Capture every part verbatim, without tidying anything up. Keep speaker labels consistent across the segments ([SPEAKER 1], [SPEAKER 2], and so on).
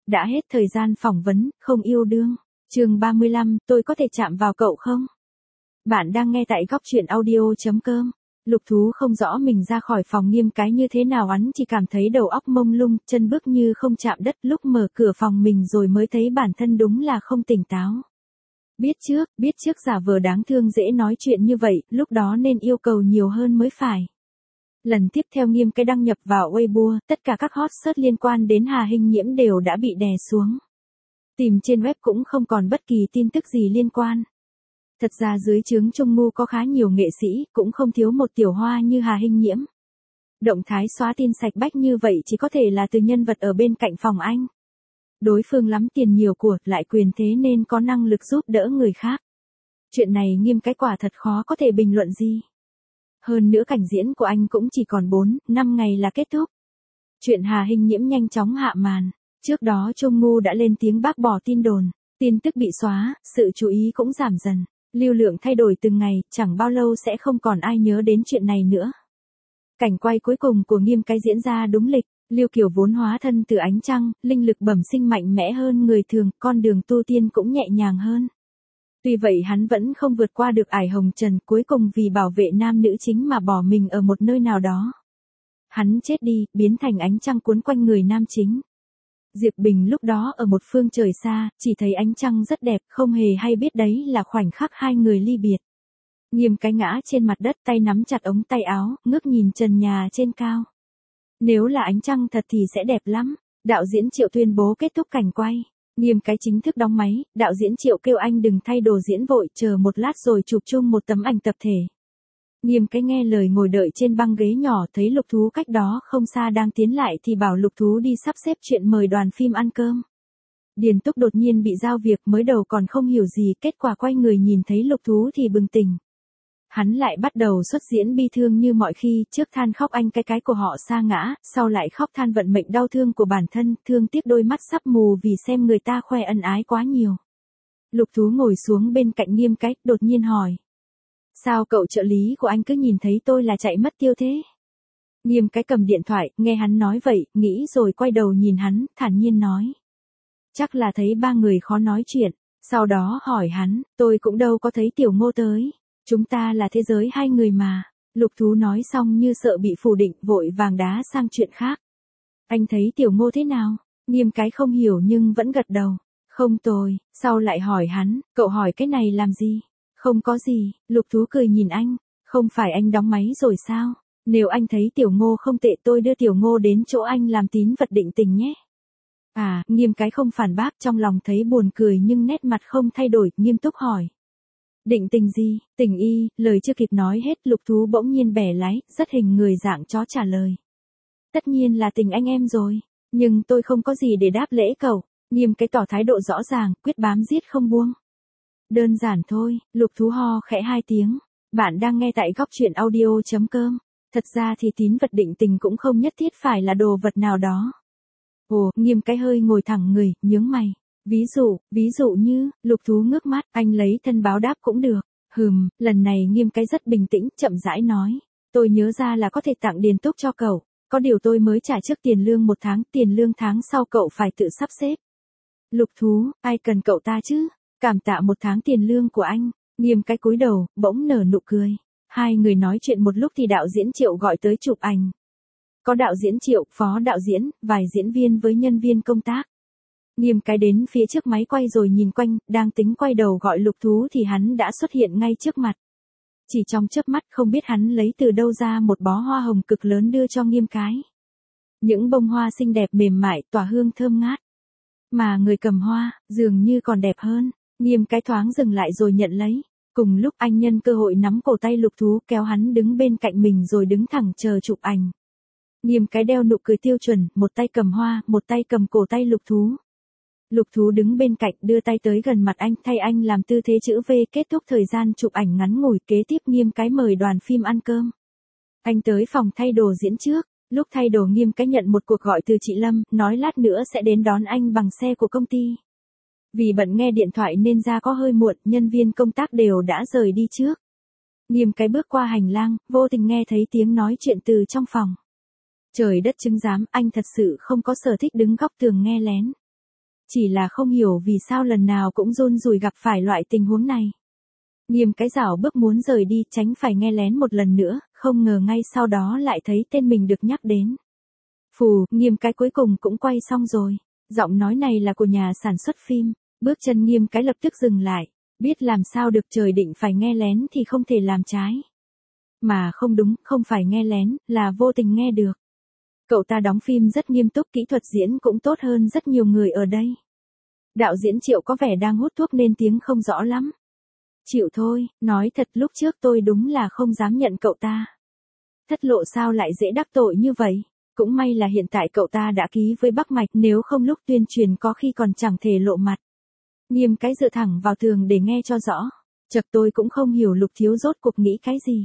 [SPEAKER 1] Đã hết thời gian phỏng vấn, không yêu đương. Chương ba mươi lăm, tôi có thể chạm vào cậu không? Bạn đang nghe tại góc truyện audio chấm com. Lục Thú không rõ mình ra khỏi phòng Nghiêm cái như thế nào, hắn chỉ cảm thấy đầu óc mông lung, chân bước như không chạm đất, lúc mở cửa phòng mình rồi mới thấy bản thân đúng là không tỉnh táo. Biết trước, biết trước giả vờ đáng thương dễ nói chuyện như vậy, lúc đó nên yêu cầu nhiều hơn mới phải. Lần tiếp theo Nghiêm cái đăng nhập vào Weibo, tất cả các hot search liên quan đến Hà Hinh Nhiễm đều đã bị đè xuống. Tìm trên web cũng không còn bất kỳ tin tức gì liên quan. Thật ra dưới trướng Trung Ngu có khá nhiều nghệ sĩ, cũng không thiếu một tiểu hoa như Hà Hinh Nhiễm. Động thái xóa tin sạch bách như vậy chỉ có thể là từ nhân vật ở bên cạnh phòng anh. Đối phương lắm tiền nhiều của, lại quyền thế nên có năng lực giúp đỡ người khác. Chuyện này Nghiêm cái quả thật khó có thể bình luận gì. Hơn nữa cảnh diễn của anh cũng chỉ còn bốn, năm ngày là kết thúc. Chuyện Hà Hinh Nhiễm nhanh chóng hạ màn. Trước đó Trung Ngu đã lên tiếng bác bỏ tin đồn. Tin tức bị xóa, sự chú ý cũng giảm dần. Lưu lượng thay đổi từng ngày, chẳng bao lâu sẽ không còn ai nhớ đến chuyện này nữa. Cảnh quay cuối cùng của Nghiêm cái diễn ra đúng lịch. Lưu Kiều vốn hóa thân từ ánh trăng, linh lực bẩm sinh mạnh mẽ hơn người thường, con đường tu tiên cũng nhẹ nhàng hơn. Tuy vậy hắn vẫn không vượt qua được ải hồng trần, cuối cùng vì bảo vệ nam nữ chính mà bỏ mình ở một nơi nào đó. Hắn chết đi, biến thành ánh trăng cuốn quanh người nam chính. Diệp Bình lúc đó ở một phương trời xa, chỉ thấy ánh trăng rất đẹp, không hề hay biết đấy là khoảnh khắc hai người ly biệt. Nghiêm cái ngã trên mặt đất, tay nắm chặt ống tay áo, ngước nhìn trần nhà trên cao. Nếu là ánh trăng thật thì sẽ đẹp lắm. Đạo diễn Triệu tuyên bố kết thúc cảnh quay. Nghiêm cái chính thức đóng máy, đạo diễn Triệu kêu anh đừng thay đồ diễn vội, chờ một lát rồi chụp chung một tấm ảnh tập thể. Nghiêm cái nghe lời ngồi đợi trên băng ghế nhỏ, thấy Lục Thú cách đó không xa đang tiến lại thì bảo Lục Thú đi sắp xếp chuyện mời đoàn phim ăn cơm. Điền Túc đột nhiên bị giao việc, mới đầu còn không hiểu gì, kết quả quay người nhìn thấy Lục Thú thì bừng tỉnh. Hắn lại bắt đầu xuất diễn bi thương như mọi khi, trước than khóc anh cái cái của họ sa ngã, sau lại khóc than vận mệnh đau thương của bản thân, thương tiếc đôi mắt sắp mù vì xem người ta khoe ân ái quá nhiều. Lục Thú ngồi xuống bên cạnh Nghiêm cái, đột nhiên hỏi. Sao cậu trợ lý của anh cứ nhìn thấy tôi là chạy mất tiêu thế? Nghiêm cái cầm điện thoại, nghe hắn nói vậy, nghĩ rồi quay đầu nhìn hắn, thản nhiên nói. Chắc là thấy ba người khó nói chuyện, sau đó hỏi hắn, tôi cũng đâu có thấy Tiểu Ngô tới. Chúng ta là thế giới hai người mà. Lục Thú nói xong như sợ bị phủ định, vội vàng đá sang chuyện khác. Anh thấy Tiểu Ngô thế nào? Nghiêm cái không hiểu nhưng vẫn gật đầu. Không tồi, sau lại hỏi hắn, cậu hỏi cái này làm gì? Không có gì, Lục Thú cười nhìn anh. Không phải anh đóng máy rồi sao? Nếu anh thấy Tiểu Ngô không tệ tôi đưa Tiểu Ngô đến chỗ anh làm tín vật định tình nhé. À, Nghiêm cái không phản bác, trong lòng thấy buồn cười nhưng nét mặt không thay đổi, nghiêm túc hỏi. Định tình gì? Tình y, lời chưa kịp nói hết, Lục Thú bỗng nhiên bẻ lái, rất hình người dạng chó trả lời. Tất nhiên là tình anh em rồi, nhưng tôi không có gì để đáp lễ cậu. Nghiêm cái tỏ thái độ rõ ràng, quyết bám giết không buông. Đơn giản thôi, Lục Thú ho khẽ hai tiếng. Bạn đang nghe tại góc truyện audio chấm com. Thật ra thì tín vật định tình cũng không nhất thiết phải là đồ vật nào đó. Ồ, Nghiêm cái hơi ngồi thẳng người, nhướng mày. Ví dụ, ví dụ như, Lục Thú ngước mắt, anh lấy thân báo đáp cũng được. Hừm, lần này Nghiêm cái rất bình tĩnh, chậm rãi nói. Tôi nhớ ra là có thể tặng Điền Túc cho cậu. Có điều tôi mới trả trước tiền lương một tháng, tiền lương tháng sau cậu phải tự sắp xếp. Lục Thú, ai cần cậu ta chứ? Cảm tạ một tháng tiền lương của anh. Nghiêm cái cúi đầu, bỗng nở nụ cười. Hai người nói chuyện một lúc thì đạo diễn Triệu gọi tới chụp ảnh. Có đạo diễn Triệu, phó đạo diễn, vài diễn viên với nhân viên công tác. Nghiêm cái đến phía trước máy quay rồi nhìn quanh, đang tính quay đầu gọi Lục Thú thì hắn đã xuất hiện ngay trước mặt. Chỉ trong chớp mắt không biết hắn lấy từ đâu ra một bó hoa hồng cực lớn đưa cho Nghiêm cái. Những bông hoa xinh đẹp mềm mại, tỏa hương thơm ngát. Mà người cầm hoa, dường như còn đẹp hơn. Nghiêm cái thoáng dừng lại rồi nhận lấy. Cùng lúc anh nhân cơ hội nắm cổ tay Lục Thú kéo hắn đứng bên cạnh mình rồi đứng thẳng chờ chụp ảnh. Nghiêm cái đeo nụ cười tiêu chuẩn, một tay cầm hoa, một tay cầm cổ tay Lục Thú. Lục Thú đứng bên cạnh đưa tay tới gần mặt anh, thay anh làm tư thế chữ V, kết thúc thời gian chụp ảnh ngắn ngủi, kế tiếp Nghiêm cái mời đoàn phim ăn cơm. Anh tới phòng thay đồ diễn trước, lúc thay đồ Nghiêm cái nhận một cuộc gọi từ chị Lâm, nói lát nữa sẽ đến đón anh bằng xe của công ty. Vì bận nghe điện thoại nên ra có hơi muộn, nhân viên công tác đều đã rời đi trước. Nghiêm cái bước qua hành lang, vô tình nghe thấy tiếng nói chuyện từ trong phòng. Trời đất chứng giám, anh thật sự không có sở thích đứng góc tường nghe lén. Chỉ là không hiểu vì sao lần nào cũng run rủi gặp phải loại tình huống này. Nghiêm cái rảo bước muốn rời đi tránh phải nghe lén một lần nữa, không ngờ ngay sau đó lại thấy tên mình được nhắc đến. Phù, Nghiêm cái cuối cùng cũng quay xong rồi. Giọng nói này là của nhà sản xuất phim, bước chân Nghiêm cái lập tức dừng lại, biết làm sao được trời định phải nghe lén thì không thể làm trái. Mà không đúng, không phải nghe lén, là vô tình nghe được. Cậu ta đóng phim rất nghiêm túc, kỹ thuật diễn cũng tốt hơn rất nhiều người ở đây. Đạo diễn Triệu có vẻ đang hút thuốc nên tiếng không rõ lắm. Chịu thôi, nói thật lúc trước tôi đúng là không dám nhận cậu ta. Thất lộ sao lại dễ đắc tội như vậy? Cũng may là hiện tại cậu ta đã ký với Bắc Mạch, nếu không lúc tuyên truyền có khi còn chẳng thể lộ mặt. Nghiêm cái dựa thẳng vào tường để nghe cho rõ. Chật tôi cũng không hiểu Lục Thiếu rốt cuộc nghĩ cái gì.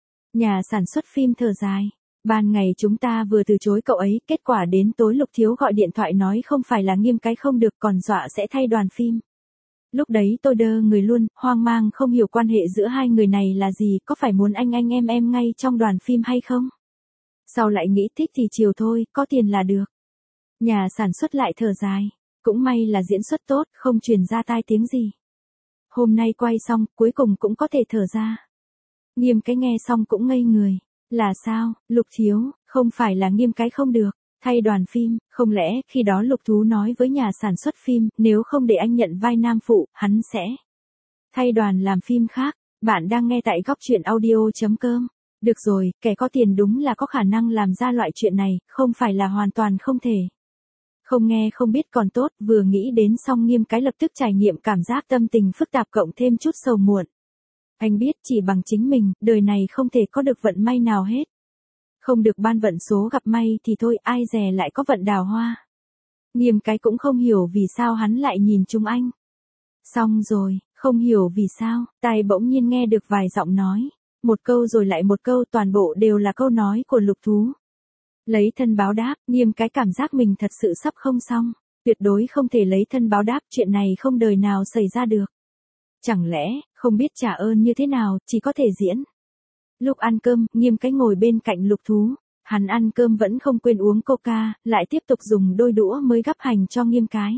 [SPEAKER 1] Nhà sản xuất phim thở dài. Ban ngày chúng ta vừa từ chối cậu ấy, kết quả đến tối Lục Thiếu gọi điện thoại nói không phải là Nghiêm cái không được còn dọa sẽ thay đoàn phim. Lúc đấy tôi đơ người luôn, hoang mang không hiểu quan hệ giữa hai người này là gì, có phải muốn anh anh em em ngay trong đoàn phim hay không? Sau lại nghĩ thích thì chiều thôi, có tiền là được. Nhà sản xuất lại thở dài. Cũng may là diễn xuất tốt, không truyền ra tai tiếng gì. Hôm nay quay xong, cuối cùng cũng có thể thở ra. Nghiêm cái nghe xong cũng ngây người. Là sao, Lục Thiếu, không phải là Nghiêm cái không được, thay đoàn phim, không lẽ khi đó Lục Thú nói với nhà sản xuất phim, nếu không để anh nhận vai nam phụ, hắn sẽ thay đoàn làm phim khác. Bạn đang nghe tại góc truyện audio.com. Được rồi, kẻ có tiền đúng là có khả năng làm ra loại chuyện này, không phải là hoàn toàn không thể. Không nghe không biết còn tốt, vừa nghĩ đến xong Nghiêm cái lập tức trải nghiệm cảm giác tâm tình phức tạp cộng thêm chút sầu muộn. Anh biết chỉ bằng chính mình, đời này không thể có được vận may nào hết. Không được ban vận số gặp may thì thôi, ai dè lại có vận đào hoa. Nghiêm cái cũng không hiểu vì sao hắn lại nhìn chúng anh. Xong rồi, không hiểu vì sao, tai bỗng nhiên nghe được vài giọng nói. Một câu rồi lại một câu, toàn bộ đều là câu nói của Lục Thú. Lấy thân báo đáp, Nghiêm cái cảm giác mình thật sự sắp không xong. Tuyệt đối không thể lấy thân báo đáp, chuyện này không đời nào xảy ra được. Chẳng lẽ, không biết trả ơn như thế nào, chỉ có thể diễn. Lúc ăn cơm, Nghiêm cái ngồi bên cạnh Lục Thú. Hắn ăn cơm vẫn không quên uống coca, lại tiếp tục dùng đôi đũa mới gắp hành cho Nghiêm cái.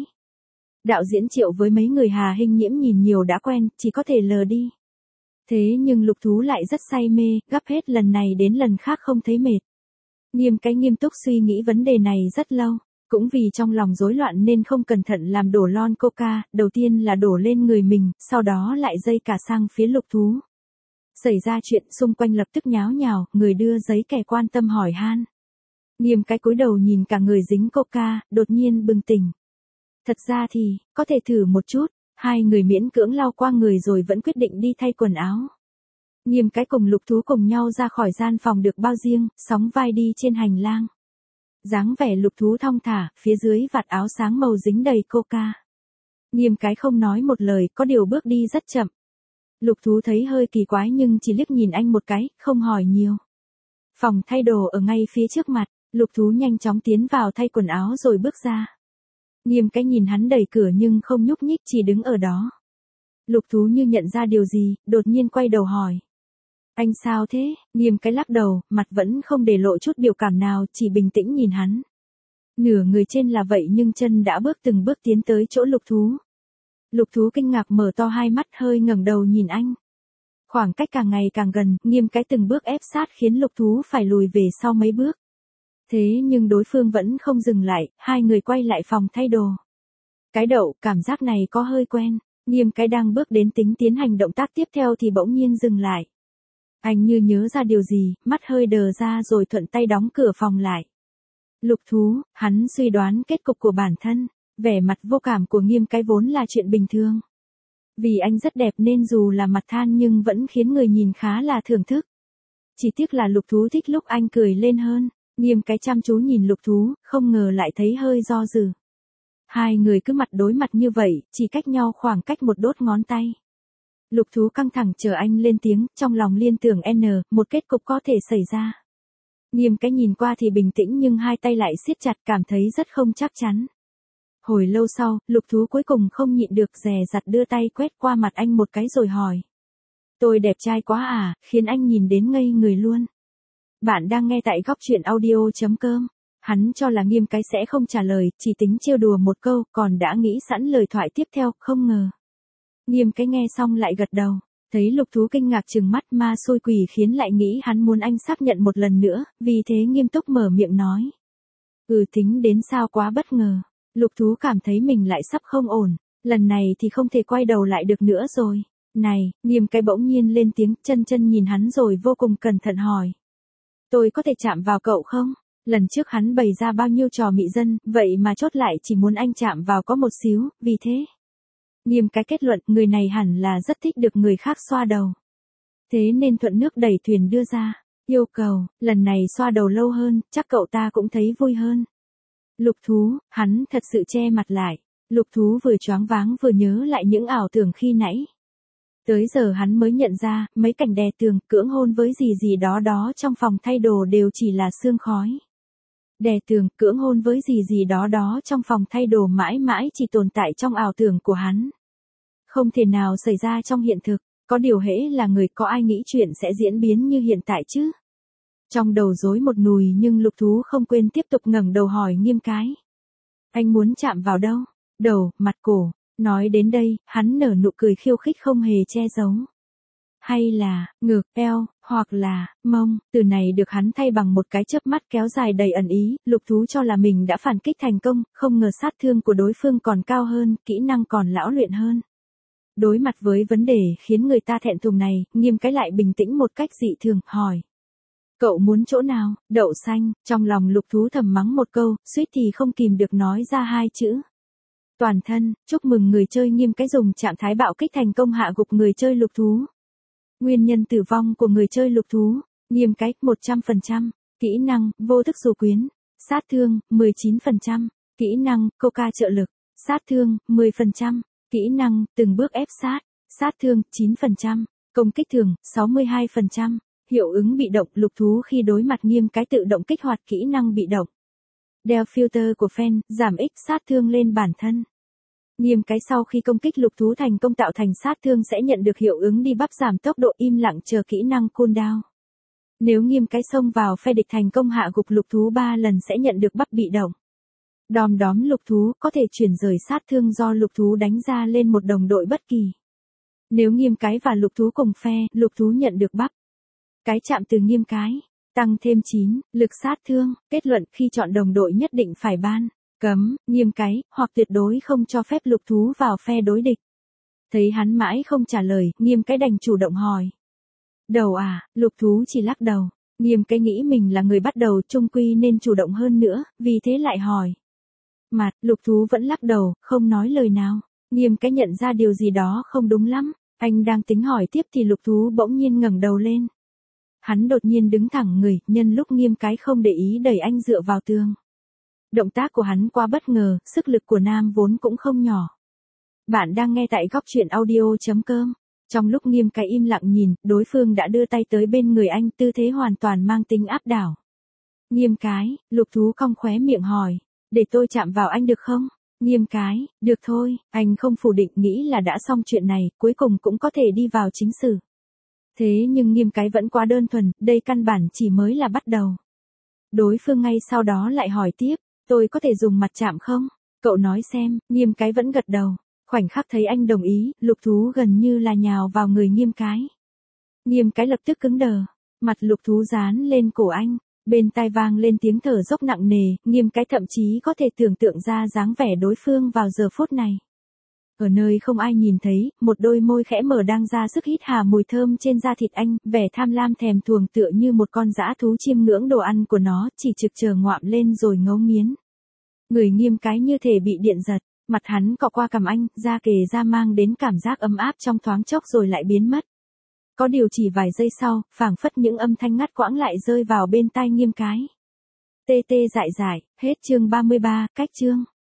[SPEAKER 1] Đạo diễn Triệu với mấy người Hà Hinh Nhiễm nhìn nhiều đã quen, chỉ có thể lờ đi. Thế nhưng Lục Thú lại rất say mê, gắp hết lần này đến lần khác không thấy mệt. Nghiêm cái nghiêm túc suy nghĩ vấn đề này rất lâu. Cũng vì trong lòng rối loạn nên không cẩn thận làm đổ lon coca, đầu tiên là đổ lên người mình, sau đó lại dây cả sang phía Lục Thú. Xảy ra chuyện xung quanh lập tức nháo nhào, người đưa giấy kẻ quan tâm hỏi han. Nghiêm cái cúi đầu nhìn cả người dính coca, đột nhiên bừng tỉnh. Thật ra thì, có thể thử một chút, hai người miễn cưỡng lau qua người rồi vẫn quyết định đi thay quần áo. Nghiêm cái cùng Lục Thú cùng nhau ra khỏi gian phòng được bao riêng, sóng vai đi trên hành lang. Dáng vẻ Lục Thú thong thả, phía dưới vạt áo sáng màu dính đầy coca. Nghiêm cái không nói một lời, có điều bước đi rất chậm. Lục Thú thấy hơi kỳ quái nhưng chỉ liếc nhìn anh một cái, không hỏi nhiều. Phòng thay đồ ở ngay phía trước mặt, Lục Thú nhanh chóng tiến vào thay quần áo rồi bước ra. Nghiêm cái nhìn hắn đẩy cửa nhưng không nhúc nhích, chỉ đứng ở đó. Lục Thú như nhận ra điều gì, đột nhiên quay đầu hỏi. Anh sao thế? Nghiêm cái lắc đầu, mặt vẫn không để lộ chút biểu cảm nào, chỉ bình tĩnh nhìn hắn. Nửa người trên là vậy nhưng chân đã bước từng bước tiến tới chỗ Lục Thú. Lục Thú kinh ngạc mở to hai mắt hơi ngẩng đầu nhìn anh. Khoảng cách càng ngày càng gần, Nghiêm cái từng bước ép sát khiến Lục Thú phải lùi về sau mấy bước. Thế nhưng đối phương vẫn không dừng lại, hai người quay lại phòng thay đồ. Cái đậu, cảm giác này có hơi quen. Nghiêm cái đang bước đến tính tiến hành động tác tiếp theo thì bỗng nhiên dừng lại. Anh như nhớ ra điều gì, mắt hơi đờ ra rồi thuận tay đóng cửa phòng lại. Lục Thú, hắn suy đoán kết cục của bản thân, vẻ mặt vô cảm của Nghiêm cái vốn là chuyện bình thường. Vì anh rất đẹp nên dù là mặt than nhưng vẫn khiến người nhìn khá là thưởng thức. Chỉ tiếc là Lục Thú thích lúc anh cười lên hơn. Nghiêm cái chăm chú nhìn Lục Thú, không ngờ lại thấy hơi do dự. Hai người cứ mặt đối mặt như vậy, chỉ cách nhau khoảng cách một đốt ngón tay. Lục Thú căng thẳng chờ anh lên tiếng, trong lòng liên tưởng N, một kết cục có thể xảy ra. Nghiêm cái nhìn qua thì bình tĩnh nhưng hai tay lại siết chặt, cảm thấy rất không chắc chắn. Hồi lâu sau, Lục Thú cuối cùng không nhịn được dè dặt đưa tay quét qua mặt anh một cái rồi hỏi. Tôi đẹp trai quá à, khiến anh nhìn đến ngây người luôn. Bạn đang nghe tại góc truyện audio.com. Hắn cho là Nghiêm cái sẽ không trả lời, chỉ tính trêu đùa một câu, còn đã nghĩ sẵn lời thoại tiếp theo, không ngờ. Nghiêm cái nghe xong lại gật đầu, thấy Lục Thú kinh ngạc trừng mắt ma xui quỷ khiến lại nghĩ hắn muốn anh xác nhận một lần nữa, vì thế nghiêm túc mở miệng nói. Ừ tính đến sao quá bất ngờ, Lục Thú cảm thấy mình lại sắp không ổn, lần này thì không thể quay đầu lại được nữa rồi. Này, Nghiêm cái bỗng nhiên lên tiếng, chân chân nhìn hắn rồi vô cùng cẩn thận hỏi. Tôi có thể chạm vào cậu không? Lần trước hắn bày ra bao nhiêu trò mị dân, vậy mà chốt lại chỉ muốn anh chạm vào có một xíu, vì thế. Nghiêm cái kết luận, người này hẳn là rất thích được người khác xoa đầu. Thế nên thuận nước đẩy thuyền đưa ra, yêu cầu, lần này xoa đầu lâu hơn, chắc cậu ta cũng thấy vui hơn. Lục Thú, hắn thật sự che mặt lại. Lục Thú vừa choáng váng vừa nhớ lại những ảo tưởng khi nãy. Tới giờ hắn mới nhận ra, mấy cảnh đè tường, cưỡng hôn với gì gì đó đó trong phòng thay đồ đều chỉ là sương khói. Đè tường, cưỡng hôn với gì gì đó đó trong phòng thay đồ mãi mãi chỉ tồn tại trong ảo tưởng của hắn. Không thể nào xảy ra trong hiện thực, có điều hễ là người có ai nghĩ chuyện sẽ diễn biến như hiện tại chứ. Trong đầu rối một nùi nhưng Lục Thú không quên tiếp tục ngẩng đầu hỏi Nghiêm cái. Anh muốn chạm vào đâu? Đầu, mặt, cổ. Nói đến đây, hắn nở nụ cười khiêu khích không hề che giấu. Hay là, ngực, eo, hoặc là, mông, từ này được hắn thay bằng một cái chớp mắt kéo dài đầy ẩn ý, Lục Thú cho là mình đã phản kích thành công, không ngờ sát thương của đối phương còn cao hơn, kỹ năng còn lão luyện hơn. Đối mặt với vấn đề khiến người ta thẹn thùng này, Nghiêm cái lại bình tĩnh một cách dị thường, hỏi. Cậu muốn chỗ nào? Đậu xanh, trong lòng Lục Thú thầm mắng một câu, suýt thì không kìm được nói ra hai chữ. Toàn thân, chúc mừng người chơi Nghiêm cái dùng trạng thái bạo kích thành công hạ gục người chơi Lục Thú. Nguyên nhân tử vong của người chơi Lục Thú, Nghiêm cái, một trăm phần trăm, kỹ năng, vô thức dù quyến, sát thương, mười chín phần trăm, kỹ năng, coca trợ lực, sát thương, mười phần trăm, kỹ năng, từng bước ép sát, sát thương, chín phần trăm, công kích thường, sáu mươi hai phần trăm, hiệu ứng bị động, Lục Thú khi đối mặt Nghiêm cái tự động kích hoạt kỹ năng bị động. Đeo filter của fan, giảm x sát thương lên bản thân. Nghiêm cái sau khi công kích Lục Thú thành công tạo thành sát thương sẽ nhận được hiệu ứng đi bắp giảm tốc độ im lặng chờ kỹ năng cooldown. Nếu Nghiêm cái xông vào phe địch thành công hạ gục Lục Thú ba lần sẽ nhận được bắp bị động. Đom đóm Lục Thú có thể chuyển rời sát thương do Lục Thú đánh ra lên một đồng đội bất kỳ. Nếu Nghiêm cái và Lục Thú cùng phe, Lục Thú nhận được bắp. Cái chạm từ Nghiêm cái, tăng thêm chín, lực sát thương, kết luận khi chọn đồng đội nhất định phải ban. Cấm, Nghiêm cái, hoặc tuyệt đối không cho phép Lục Thú vào phe đối địch. Thấy hắn mãi không trả lời, Nghiêm cái đành chủ động hỏi. Đầu à, Lục Thú chỉ lắc đầu. Nghiêm cái nghĩ mình là người bắt đầu chung quy nên chủ động hơn nữa, vì thế lại hỏi. Mặt, Lục Thú vẫn lắc đầu, không nói lời nào. Nghiêm cái nhận ra điều gì đó không đúng lắm. Anh đang tính hỏi tiếp thì Lục Thú bỗng nhiên ngẩng đầu lên. Hắn đột nhiên đứng thẳng người, nhân lúc Nghiêm cái không để ý đẩy anh dựa vào tường. Động tác của hắn quá bất ngờ, sức lực của nam vốn cũng không nhỏ. Bạn đang nghe tại góc truyện audio chấm com. Trong lúc Nghiêm cái im lặng nhìn, đối phương đã đưa tay tới bên người anh, tư thế hoàn toàn mang tính áp đảo. Nghiêm cái, Lục Thú cong khóe miệng hỏi, để tôi chạm vào anh được không? Nghiêm cái, được thôi, anh không phủ định nghĩ là đã xong chuyện này, cuối cùng cũng có thể đi vào chính sự. Thế nhưng Nghiêm cái vẫn quá đơn thuần, đây căn bản chỉ mới là bắt đầu. Đối phương ngay sau đó lại hỏi tiếp. Tôi có thể dùng mặt chạm không? Cậu nói xem, Nghiêm cái vẫn gật đầu. Khoảnh khắc thấy anh đồng ý, Lục Thú gần như là nhào vào người Nghiêm cái. Nghiêm cái lập tức cứng đờ. Mặt Lục Thú dán lên cổ anh. Bên tai vang lên tiếng thở dốc nặng nề, Nghiêm cái thậm chí có thể tưởng tượng ra dáng vẻ đối phương vào giờ phút này. Ở nơi không ai nhìn thấy, một đôi môi khẽ mở đang ra sức hít hà mùi thơm trên da thịt anh, vẻ tham lam thèm thuồng tựa như một con dã thú chiêm ngưỡng đồ ăn của nó, chỉ trực chờ ngoạm lên rồi ngấu nghiến. Người Nghiêm cái như thể bị điện giật, mặt hắn cọ qua cằm anh, da kề da mang đến cảm giác ấm áp trong thoáng chốc rồi lại biến mất. Có điều chỉ vài giây sau, phảng phất những âm thanh ngắt quãng lại rơi vào bên tai Nghiêm cái. Tê tê dại dại, hết chương ba mươi ba, cách chương.